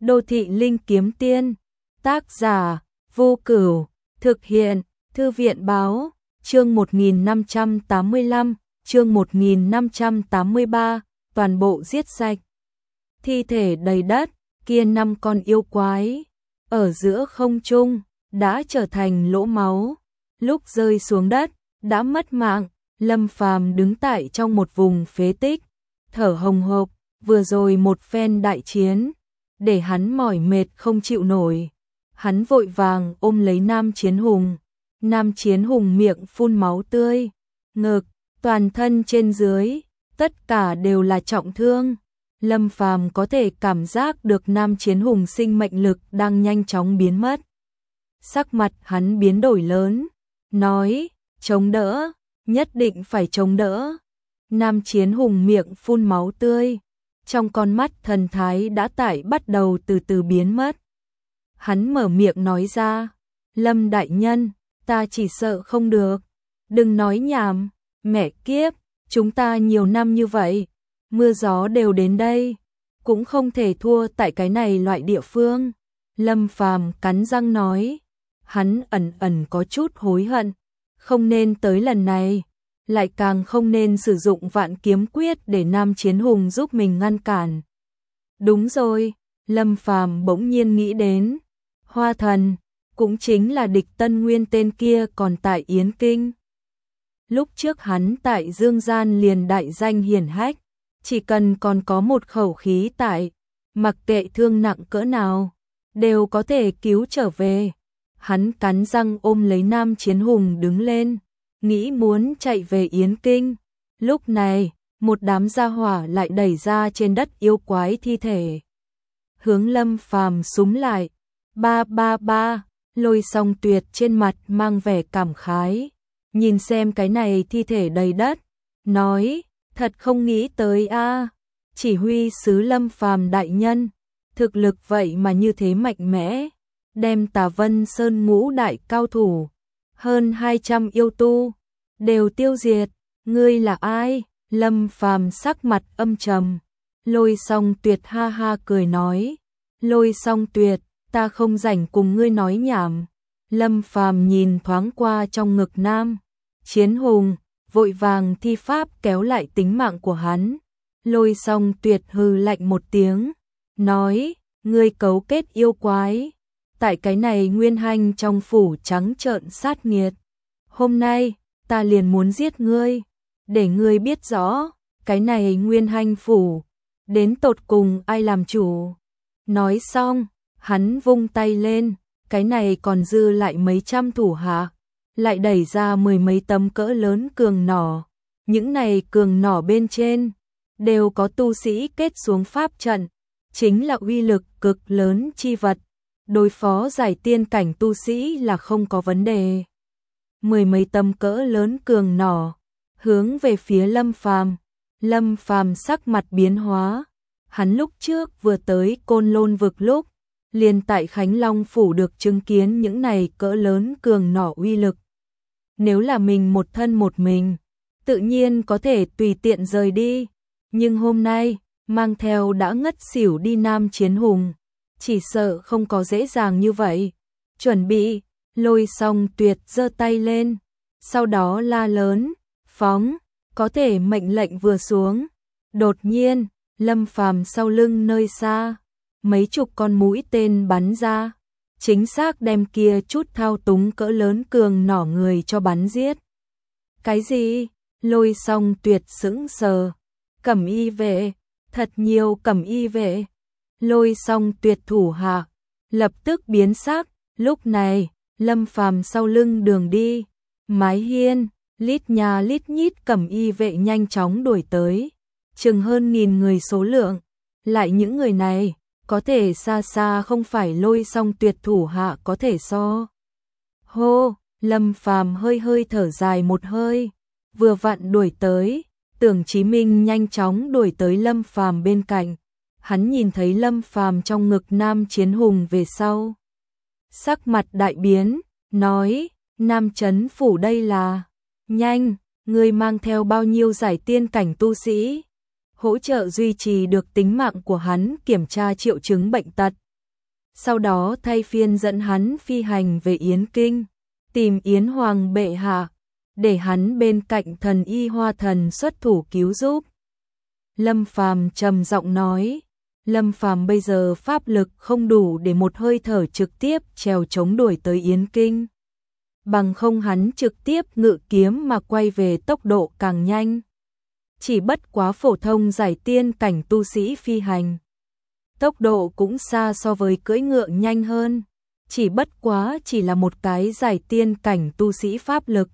Đô thị linh kiếm tiên, tác giả, Vô Cửu, thực hiện, Thư viện báo, chương 1585, chương 1583, toàn bộ giết sạch. Thi thể đầy đất, kia 5 con yêu quái, ở giữa không trung, đã trở thành lỗ máu, lúc rơi xuống đất, đã mất mạng. Lâm Phàm đứng tại trong một vùng phế tích, thở hồng hộc, vừa rồi một phen đại chiến, để hắn mỏi mệt không chịu nổi. Hắn vội vàng ôm lấy Nam Chiến Hùng. Nam Chiến Hùng miệng phun máu tươi, ngực, toàn thân trên dưới, tất cả đều là trọng thương. Lâm Phàm có thể cảm giác được Nam Chiến Hùng sinh mệnh lực đang nhanh chóng biến mất. Sắc mặt hắn biến đổi lớn, nói, chống đỡ, nhất định phải chống đỡ. Nam Chiến Hùng miệng phun máu tươi, trong con mắt thần thái đã tải bắt đầu từ từ biến mất. Hắn mở miệng nói ra, Lâm đại nhân, ta chỉ sợ không được. Đừng nói nhảm, mẹ kiếp, chúng ta nhiều năm như vậy, mưa gió đều đến đây, cũng không thể thua tại cái này loại địa phương. Lâm Phàm cắn răng nói, hắn ẩn ẩn có chút hối hận, không nên tới lần này, lại càng không nên sử dụng Vạn Kiếm Quyết để Nam Chiến Hùng giúp mình ngăn cản. Đúng rồi, Lâm Phàm bỗng nhiên nghĩ đến, Hoa Thần, cũng chính là địch Tân Nguyên tên kia còn tại Yến Kinh. Lúc trước hắn tại Dương Gian liền đại danh hiển hách, chỉ cần còn có một khẩu khí tại, mặc kệ thương nặng cỡ nào, đều có thể cứu trở về. Hắn cắn răng ôm lấy Nam Chiến Hùng đứng lên, nghĩ muốn chạy về Yến Kinh. Lúc này, một đám gia hỏa lại đẩy ra trên đất yêu quái thi thể, hướng Lâm Phàm súng lại. Ba ba ba, Lôi Song Tuyệt trên mặt mang vẻ cảm khái, nhìn xem cái này thi thể đầy đất, nói, thật không nghĩ tới a, chỉ huy sứ Lâm Phàm đại nhân, thực lực vậy mà như thế mạnh mẽ, đem Tà Vân Sơn ngũ đại cao thủ, hơn 200 yêu tu, đều tiêu diệt. Ngươi là ai? Lâm Phàm sắc mặt âm trầm. Lôi Song Tuyệt ha ha cười nói, Lôi Song Tuyệt, ta không rảnh cùng ngươi nói nhảm. Lâm Phàm nhìn thoáng qua trong ngực Nam Chiến Hùng, vội vàng thi pháp kéo lại tính mạng của hắn. Lôi Song Tuyệt hừ lạnh một tiếng, nói, ngươi cấu kết yêu quái, tại cái này Nguyên Hanh trong phủ trắng trợn sát nghiệt. Hôm nay, ta liền muốn giết ngươi, để ngươi biết rõ, cái này Nguyên Hanh phủ, đến tột cùng ai làm chủ. Nói xong, hắn vung tay lên, cái này còn dư lại mấy trăm thủ hạ, lại đẩy ra 10 mấy tấm cỡ lớn cường nỏ. Những này cường nỏ bên trên, đều có tu sĩ kết xuống pháp trận, chính là uy lực cực lớn chi vật. Đối phó giải tiên cảnh tu sĩ là không có vấn đề. 10 mấy tấm cỡ lớn cường nỏ, hướng về phía Lâm Phàm. Lâm Phàm sắc mặt biến hóa, hắn lúc trước vừa tới Côn Lôn vực lúc, liền tại Khánh Long phủ được chứng kiến những này cỡ lớn cường nỏ uy lực. Nếu là mình một thân một mình, tự nhiên có thể tùy tiện rời đi, nhưng hôm nay, mang theo đã ngất xỉu đi Nam Chiến Hùng, chỉ sợ không có dễ dàng như vậy. Chuẩn bị, Lôi Song Tuyệt giơ tay lên, sau đó la lớn, phóng, có thể mệnh lệnh vừa xuống. Đột nhiên, Lâm Phàm sau lưng nơi xa, mấy chục con mũi tên bắn ra, chính xác đem kia chút thao túng cỡ lớn cường nỏ người cho bắn giết. Cái gì? Lôi Song Tuyệt sững sờ. Cẩm y vệ, thật nhiều cẩm y vệ. Lôi Song Tuyệt thủ hạ, lập tức biến sắc. Lúc này, Lâm Phàm sau lưng đường đi, mái hiên, lít nhà lít nhít cẩm y vệ nhanh chóng đuổi tới, chừng hơn 1000 người số lượng. Lại những người này, có thể xa xa không phải Lôi Song Tuyệt thủ hạ có thể so. Hô, Lâm Phàm hơi hơi thở dài một hơi, vừa vặn đuổi tới. Tưởng Chí Minh nhanh chóng đuổi tới Lâm Phàm bên cạnh. Hắn nhìn thấy Lâm Phàm trong ngực Nam Chiến Hùng về sau, sắc mặt đại biến, nói, Nam Trấn phủ đây là, nhanh, ngươi mang theo bao nhiêu giải tiên cảnh tu sĩ, hỗ trợ duy trì được tính mạng của hắn, kiểm tra triệu chứng bệnh tật, sau đó thay phiên dẫn hắn phi hành về Yến Kinh, tìm Yến Hoàng bệ hạ, để hắn bên cạnh thần y Hoa Thần xuất thủ cứu giúp. Lâm Phàm trầm giọng nói, Lâm Phàm bây giờ pháp lực không đủ để một hơi thở trực tiếp trèo chống đuổi tới Yến Kinh. Bằng không hắn trực tiếp ngự kiếm mà quay về tốc độ càng nhanh. Chỉ bất quá phổ thông giải tiên cảnh tu sĩ phi hành. Tốc độ cũng xa so với cưỡi ngựa nhanh hơn. Chỉ bất quá chỉ là một cái giải tiên cảnh tu sĩ pháp lực.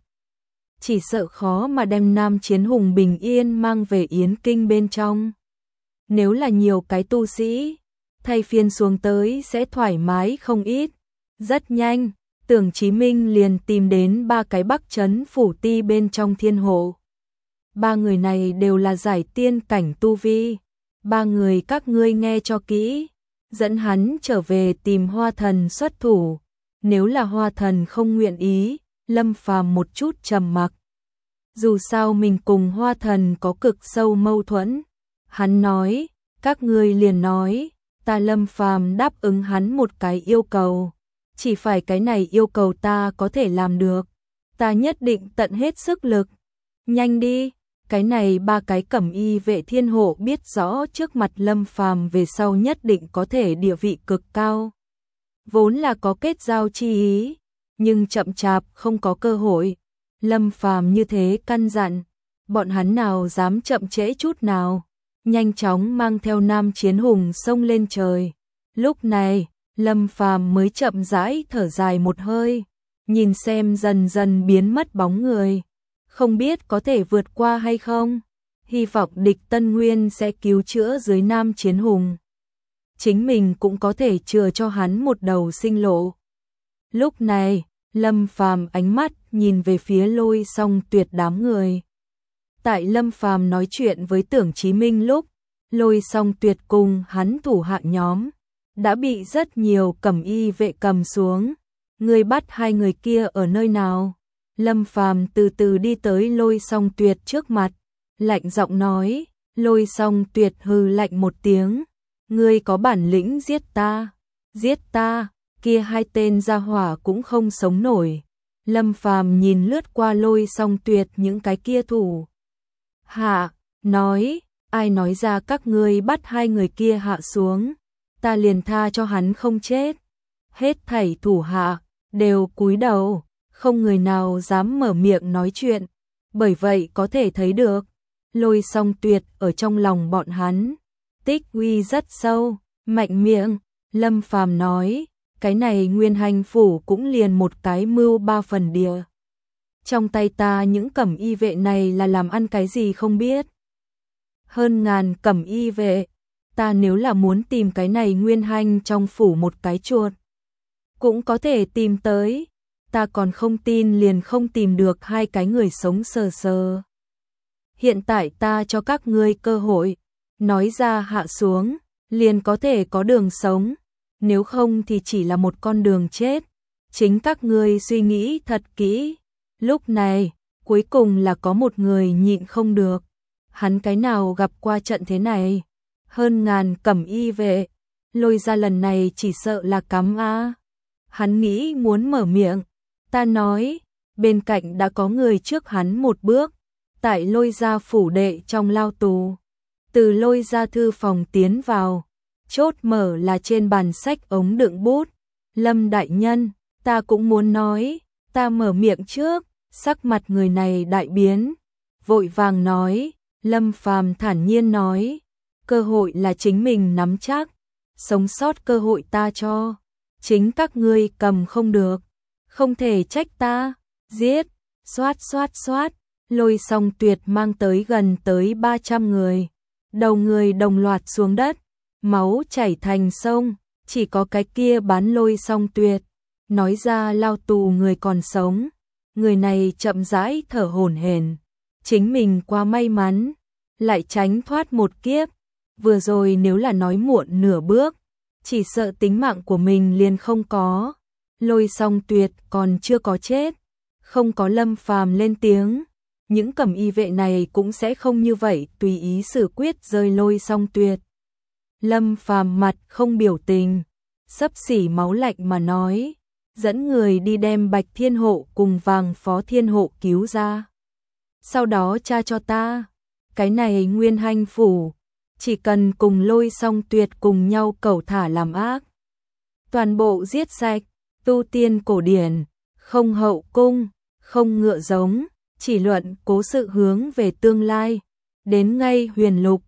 Chỉ sợ khó mà đem Nam Chiến Hùng bình yên mang về Yến Kinh bên trong. Nếu là nhiều cái tu sĩ, thay phiên xuống tới sẽ thoải mái không ít. Rất nhanh, Tưởng Chí Minh liền tìm đến 3 cái Bắc Trấn phủ ti bên trong thiên hộ. 3 người này đều là giải tiên cảnh tu vi. 3 người các ngươi nghe cho kỹ, dẫn hắn trở về tìm Hoa Thần xuất thủ. Nếu là Hoa Thần không nguyện ý, Lâm Phàm một chút trầm mặc. Dù sao mình cùng Hoa Thần có cực sâu mâu thuẫn. Hắn nói, các ngươi liền nói, ta Lâm Phàm đáp ứng hắn một cái yêu cầu. Chỉ phải cái này yêu cầu ta có thể làm được. Ta nhất định tận hết sức lực. Nhanh đi, cái này 3 cái cẩm y vệ thiên hộ biết rõ trước mặt Lâm Phàm về sau nhất định có thể địa vị cực cao. Vốn là có kết giao chi ý, nhưng chậm chạp không có cơ hội. Lâm Phàm như thế căn dặn, bọn hắn nào dám chậm trễ chút nào, nhanh chóng mang theo Nam Chiến Hùng xông lên trời. Lúc này, Lâm Phàm mới chậm rãi thở dài một hơi, nhìn xem dần dần biến mất bóng người, không biết có thể vượt qua hay không. Hy vọng địch Tân Nguyên sẽ cứu chữa dưới Nam Chiến Hùng. Chính mình cũng có thể chừa cho hắn một đầu sinh lộ. Lúc này, Lâm Phàm ánh mắt nhìn về phía Lôi Song Tuyệt đám người. Tại Lâm Phàm nói chuyện với Tưởng Chí Minh lúc, Lôi Song Tuyệt cùng hắn thủ hạ nhóm đã bị rất nhiều cẩm y vệ cầm xuống. Người bắt 2 người kia ở nơi nào? Lâm Phàm từ từ đi tới Lôi Song Tuyệt trước mặt, lạnh giọng nói. Lôi Song Tuyệt hừ lạnh một tiếng, ngươi có bản lĩnh giết ta, kia 2 tên gia hỏa cũng không sống nổi. Lâm Phàm nhìn lướt qua Lôi Song Tuyệt những cái kia thủ hạ, nói, ai nói ra các ngươi bắt 2 người kia hạ xuống, ta liền tha cho hắn không chết. Hết thảy thủ hạ đều cúi đầu, không người nào dám mở miệng nói chuyện. Bởi vậy có thể thấy được, Lôi Song Tuyệt ở trong lòng bọn hắn tích uy rất sâu, mạnh miệng. Lâm Phàm nói, cái này Nguyên Hành phủ cũng liền một cái mưu 3 phần địa. Trong tay ta những cẩm y vệ này là làm ăn cái gì không biết. Hơn ngàn cẩm y vệ, ta nếu là muốn tìm cái này Nguyên Hành trong phủ một cái chuột, cũng có thể tìm tới. Ta còn không tin liền không tìm được 2 cái người sống sờ sờ. Hiện tại ta cho các ngươi cơ hội, nói ra hạ xuống, liền có thể có đường sống, nếu không thì chỉ là một con đường chết. Chính các ngươi suy nghĩ thật kỹ. Lúc này, cuối cùng là có một người nhịn không được. Hắn cái nào gặp qua trận thế này, hơn ngàn cẩm y vệ, Lôi ra lần này chỉ sợ là cắm a. Hắn nghĩ muốn mở miệng, ta nói, bên cạnh đã có người trước hắn một bước, tại Lôi gia phủ đệ trong lao tù. Từ Lôi gia thư phòng tiến vào, chốt mở là trên bàn sách ống đựng bút. Lâm đại nhân, ta cũng muốn nói, ta mở miệng trước. Sắc mặt người này đại biến, vội vàng nói. Lâm Phàm thản nhiên nói, cơ hội là chính mình nắm chắc, sống sót cơ hội ta cho, chính các ngươi cầm không được, không thể trách ta. Giết, xoát xoát xoát. Lôi Song Tuyệt mang tới gần tới 300 người, đầu người đồng loạt xuống đất, máu chảy thành sông. Chỉ có cái kia bán Lôi Song Tuyệt nói ra lao tù người còn sống. Người này chậm rãi thở hổn hển, chính mình quá may mắn, lại tránh thoát một kiếp. Vừa rồi nếu là nói muộn nửa bước, chỉ sợ tính mạng của mình liền không có. Lôi Song Tuyệt còn chưa có chết, không có Lâm Phàm lên tiếng, những cẩm y vệ này cũng sẽ không như vậy tùy ý xử quyết rơi Lôi Song Tuyệt. Lâm Phàm mặt không biểu tình, xấp xỉ máu lạnh mà nói, dẫn người đi đem Bạch Thiên Hộ cùng Vàng Phó Thiên Hộ cứu ra. Sau đó tra cho ta, cái này Nguyên Hanh phủ, chỉ cần cùng Lôi Song Tuyệt cùng nhau cẩu thả làm ác. Toàn bộ giết sạch, tu tiên cổ điển, không hậu cung, không ngựa giống, chỉ luận cố sự hướng về tương lai, đến ngay huyền lục,